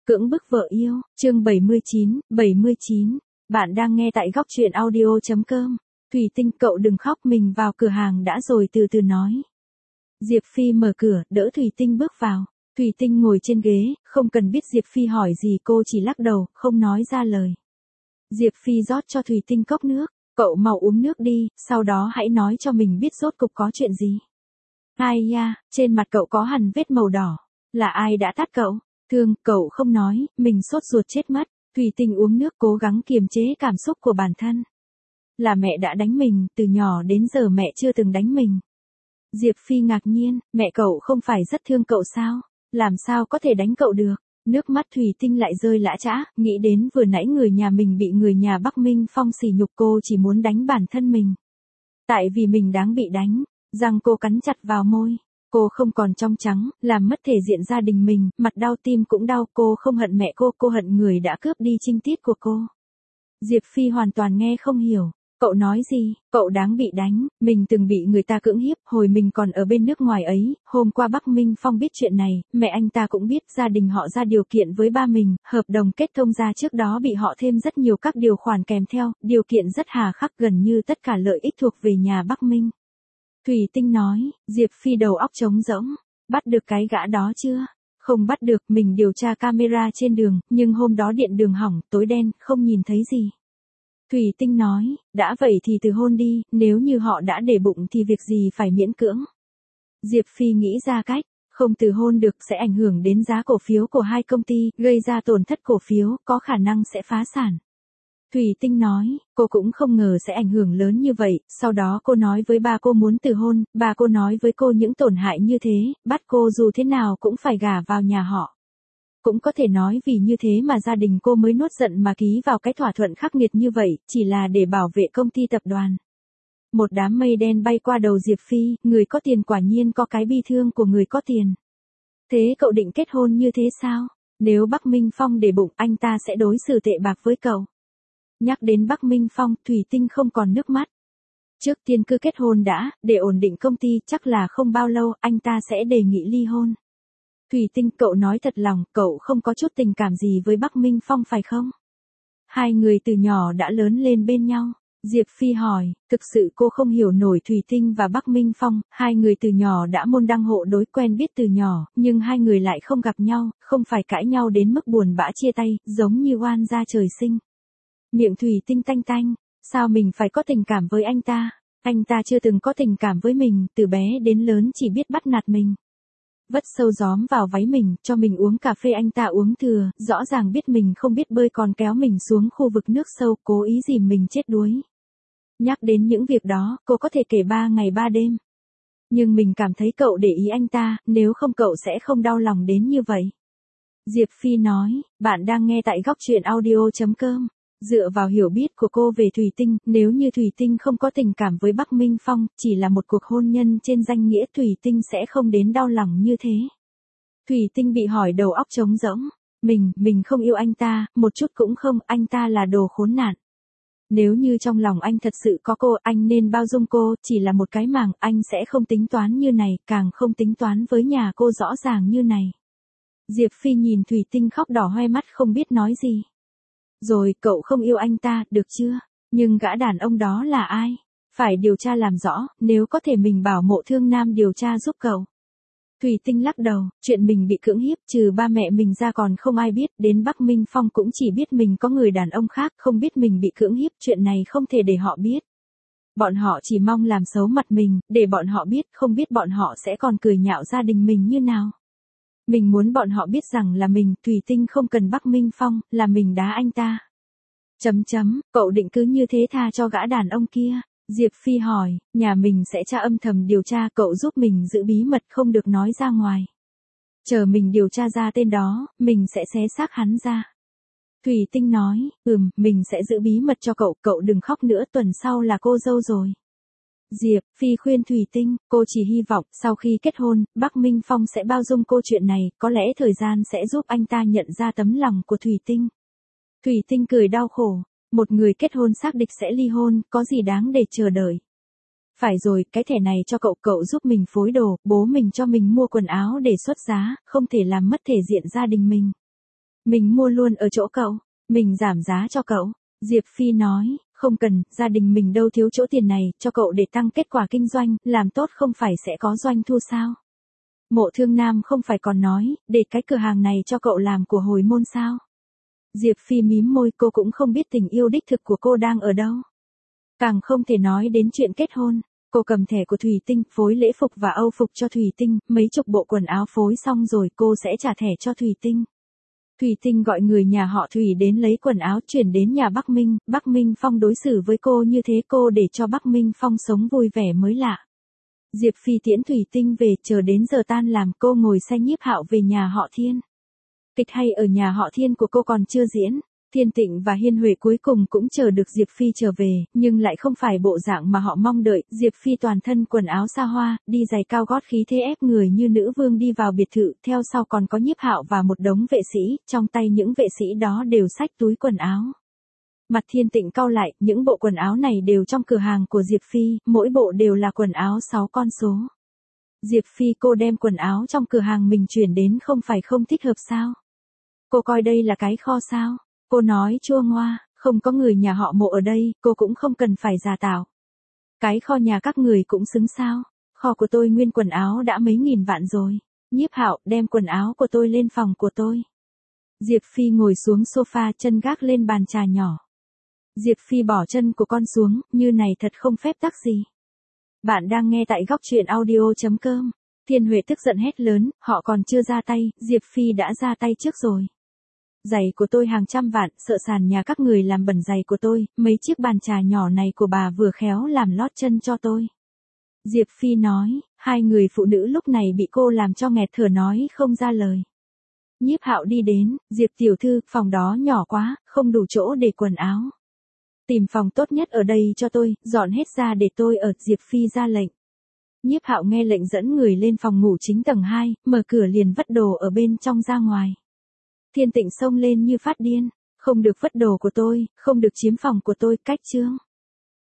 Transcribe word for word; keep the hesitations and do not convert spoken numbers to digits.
Cưỡng bức vợ yêu, chương bảy mươi chín, bảy mươi chín. Bạn đang nghe tại góc truyện audio.com. Thủy Tinh, cậu đừng khóc, mình vào cửa hàng đã rồi, từ từ nói. Diệp Phi mở cửa, đỡ Thủy Tinh bước vào. Thủy Tinh ngồi trên ghế, không cần biết Diệp Phi hỏi gì, cô chỉ lắc đầu, không nói ra lời. Diệp Phi rót cho Thủy Tinh cốc nước, cậu mau uống nước đi, sau đó hãy nói cho mình biết rốt cục có chuyện gì. Ai ya, trên mặt cậu có hằn vết màu đỏ, là ai đã tát cậu? Thương, cậu không nói, mình sốt ruột chết mất. Thủy Tinh uống nước cố gắng kiềm chế cảm xúc của bản thân. Là mẹ đã đánh mình, từ nhỏ đến giờ mẹ chưa từng đánh mình. Diệp Phi ngạc nhiên, mẹ cậu không phải rất thương cậu sao? Làm sao có thể đánh cậu được? Nước mắt Thủy Tinh lại rơi lã chã, nghĩ đến vừa nãy người nhà mình bị người nhà Bắc Minh Phong sỉ nhục, cô chỉ muốn đánh bản thân mình. Tại vì mình đáng bị đánh, răng cô cắn chặt vào môi. Cô không còn trong trắng, làm mất thể diện gia đình mình, mặt đau tim cũng đau, cô không hận mẹ cô, cô hận người đã cướp đi trinh tiết của cô. Diệp Phi hoàn toàn nghe không hiểu, cậu nói gì, cậu đáng bị đánh, mình từng bị người ta cưỡng hiếp, hồi mình còn ở bên nước ngoài ấy, hôm qua Bắc Minh Phong biết chuyện này, mẹ anh ta cũng biết, gia đình họ ra điều kiện với ba mình, hợp đồng kết thông ra trước đó bị họ thêm rất nhiều các điều khoản kèm theo, điều kiện rất hà khắc, gần như tất cả lợi ích thuộc về nhà Bắc Minh. Thủy Tinh nói, Diệp Phi đầu óc trống rỗng, bắt được cái gã đó chưa? Không bắt được, mình điều tra camera trên đường, nhưng hôm đó điện đường hỏng, tối đen, không nhìn thấy gì. Thủy Tinh nói, đã vậy thì từ hôn đi, nếu như họ đã để bụng thì việc gì phải miễn cưỡng. Diệp Phi nghĩ ra cách, không từ hôn được sẽ ảnh hưởng đến giá cổ phiếu của hai công ty, gây ra tổn thất cổ phiếu, có khả năng sẽ phá sản. Thủy Tinh nói, cô cũng không ngờ sẽ ảnh hưởng lớn như vậy, sau đó cô nói với ba cô muốn từ hôn, ba cô nói với cô những tổn hại như thế, bắt cô dù thế nào cũng phải gả vào nhà họ. Cũng có thể nói vì như thế mà gia đình cô mới nuốt giận mà ký vào cái thỏa thuận khắc nghiệt như vậy, chỉ là để bảo vệ công ty tập đoàn. Một đám mây đen bay qua đầu Diệp Phi, người có tiền quả nhiên có cái bi thương của người có tiền. Thế cậu định kết hôn như thế sao? Nếu Bắc Minh Phong để bụng, anh ta sẽ đối xử tệ bạc với cậu. Nhắc đến Bắc Minh Phong, Thủy Tinh không còn nước mắt. Trước tiên cứ kết hôn đã, để ổn định công ty, chắc là không bao lâu, anh ta sẽ đề nghị ly hôn. Thủy Tinh, cậu nói thật lòng, cậu không có chút tình cảm gì với Bắc Minh Phong phải không? Hai người từ nhỏ đã lớn lên bên nhau. Diệp Phi hỏi, thực sự cô không hiểu nổi Thủy Tinh và Bắc Minh Phong, hai người từ nhỏ đã môn đăng hộ đối, quen biết từ nhỏ, nhưng hai người lại không gặp nhau, không phải cãi nhau đến mức buồn bã chia tay, giống như oan gia trời sinh. Miệng Thủy Tinh tanh tanh, sao mình phải có tình cảm với anh ta? Anh ta chưa từng có tình cảm với mình, từ bé đến lớn chỉ biết bắt nạt mình. Vất sâu gióm vào váy mình, cho mình uống cà phê anh ta uống thừa, rõ ràng biết mình không biết bơi còn kéo mình xuống khu vực nước sâu, cố ý dìm mình chết đuối. Nhắc đến những việc đó, cô có thể kể ba ngày ba đêm. Nhưng mình cảm thấy cậu để ý anh ta, nếu không cậu sẽ không đau lòng đến như vậy. Diệp Phi nói, bạn đang nghe tại góc truyện audio.com. Dựa vào hiểu biết của cô về Thủy Tinh, nếu như Thủy Tinh không có tình cảm với Bắc Minh Phong, chỉ là một cuộc hôn nhân trên danh nghĩa, Thủy Tinh sẽ không đến đau lòng như thế. Thủy Tinh bị hỏi đầu óc trống rỗng. Mình, mình không yêu anh ta, một chút cũng không, anh ta là đồ khốn nạn. Nếu như trong lòng anh thật sự có cô, anh nên bao dung cô, chỉ là một cái màng, anh sẽ không tính toán như này, càng không tính toán với nhà cô rõ ràng như này. Diệp Phi nhìn Thủy Tinh khóc đỏ hoe mắt không biết nói gì. Rồi, cậu không yêu anh ta, được chưa? Nhưng gã đàn ông đó là ai? Phải điều tra làm rõ, nếu có thể mình bảo Mộ Thương Nam điều tra giúp cậu. Thủy Tinh lắc đầu, chuyện mình bị cưỡng hiếp, trừ ba mẹ mình ra còn không ai biết, đến Bắc Minh Phong cũng chỉ biết mình có người đàn ông khác, không biết mình bị cưỡng hiếp, chuyện này không thể để họ biết. Bọn họ chỉ mong làm xấu mặt mình, để bọn họ biết, không biết bọn họ sẽ còn cười nhạo gia đình mình như nào. Mình muốn bọn họ biết rằng là mình, Thủy Tinh không cần Bắc Minh Phong, là mình đá anh ta. Chấm chấm, cậu định cứ như thế tha cho gã đàn ông kia? Diệp Phi hỏi, nhà mình sẽ tra âm thầm điều tra, cậu giúp mình giữ bí mật không được nói ra ngoài. Chờ mình điều tra ra tên đó, mình sẽ xé xác hắn ra. Thủy Tinh nói, ừm, mình sẽ giữ bí mật cho cậu, cậu đừng khóc nữa, tuần sau là cô dâu rồi. Diệp Phi khuyên Thủy Tinh, cô chỉ hy vọng, sau khi kết hôn, Bắc Minh Phong sẽ bao dung cô chuyện này, có lẽ thời gian sẽ giúp anh ta nhận ra tấm lòng của Thủy Tinh. Thủy Tinh cười đau khổ, một người kết hôn xác định sẽ ly hôn, có gì đáng để chờ đợi. Phải rồi, cái thẻ này cho cậu, cậu giúp mình phối đồ, bố mình cho mình mua quần áo để xuất giá, không thể làm mất thể diện gia đình mình. Mình mua luôn ở chỗ cậu, mình giảm giá cho cậu. Diệp Phi nói, không cần, gia đình mình đâu thiếu chỗ tiền này, cho cậu để tăng kết quả kinh doanh, làm tốt không phải sẽ có doanh thu sao? Mộ Thương Nam không phải còn nói, để cái cửa hàng này cho cậu làm của hồi môn sao? Diệp Phi mím môi, cô cũng không biết tình yêu đích thực của cô đang ở đâu. Càng không thể nói đến chuyện kết hôn. Cô cầm thẻ của Thủy Tinh, phối lễ phục và âu phục cho Thủy Tinh, mấy chục bộ quần áo phối xong rồi cô sẽ trả thẻ cho Thủy Tinh. Thủy Tinh gọi người nhà họ Thủy đến lấy quần áo chuyển đến nhà Bắc Minh, Bắc Minh Phong đối xử với cô như thế cô để cho Bắc Minh Phong sống vui vẻ mới lạ. Diệp Phi tiễn Thủy Tinh về, chờ đến giờ tan làm cô ngồi xe Nhiếp Hạo về nhà họ Thiên. Kịch hay ở nhà họ Thiên của cô còn chưa diễn. Thiên Tịnh và Hiên Huệ cuối cùng cũng chờ được Diệp Phi trở về, nhưng lại không phải bộ dạng mà họ mong đợi. Diệp Phi toàn thân quần áo xa hoa, đi giày cao gót khí thế ép người như nữ vương đi vào biệt thự, theo sau còn có Nhiếp Hạo và một đống vệ sĩ, trong tay những vệ sĩ đó đều xách túi quần áo. Mặt Thiên Tịnh cau lại, những bộ quần áo này đều trong cửa hàng của Diệp Phi, mỗi bộ đều là quần áo sáu con số. Diệp Phi, cô đem quần áo trong cửa hàng mình chuyển đến không phải không thích hợp sao? Cô coi đây là cái kho sao? Cô nói chua ngoa, không có người nhà họ Mộ ở đây, cô cũng không cần phải giả tạo. Cái kho nhà các người cũng xứng sao? Kho của tôi nguyên quần áo đã mấy nghìn vạn rồi. Nhiếp Hạo, đem quần áo của tôi lên phòng của tôi. Diệp Phi ngồi xuống sofa, chân gác lên bàn trà nhỏ. Diệp Phi bỏ chân của con xuống, như này thật không phép tắc gì. Bạn đang nghe tại góc truyện audio chấm com. Thiên Huệ tức giận hét lớn, họ còn chưa ra tay, Diệp Phi đã ra tay trước rồi. Giày của tôi hàng trăm vạn, sợ sàn nhà các người làm bẩn giày của tôi, mấy chiếc bàn trà nhỏ này của bà vừa khéo làm lót chân cho tôi. Diệp Phi nói, hai người phụ nữ lúc này bị cô làm cho nghẹt thở nói không ra lời. Nhiếp Hạo đi đến, Diệp tiểu thư, phòng đó nhỏ quá, không đủ chỗ để quần áo. Tìm phòng tốt nhất ở đây cho tôi, dọn hết ra để tôi ở, Diệp Phi ra lệnh. Nhiếp Hạo nghe lệnh dẫn người lên phòng ngủ chính tầng hai, mở cửa liền vứt đồ ở bên trong ra ngoài. Thiên Tịnh xông lên như phát điên, không được vứt đồ của tôi, không được chiếm phòng của tôi, cách chương.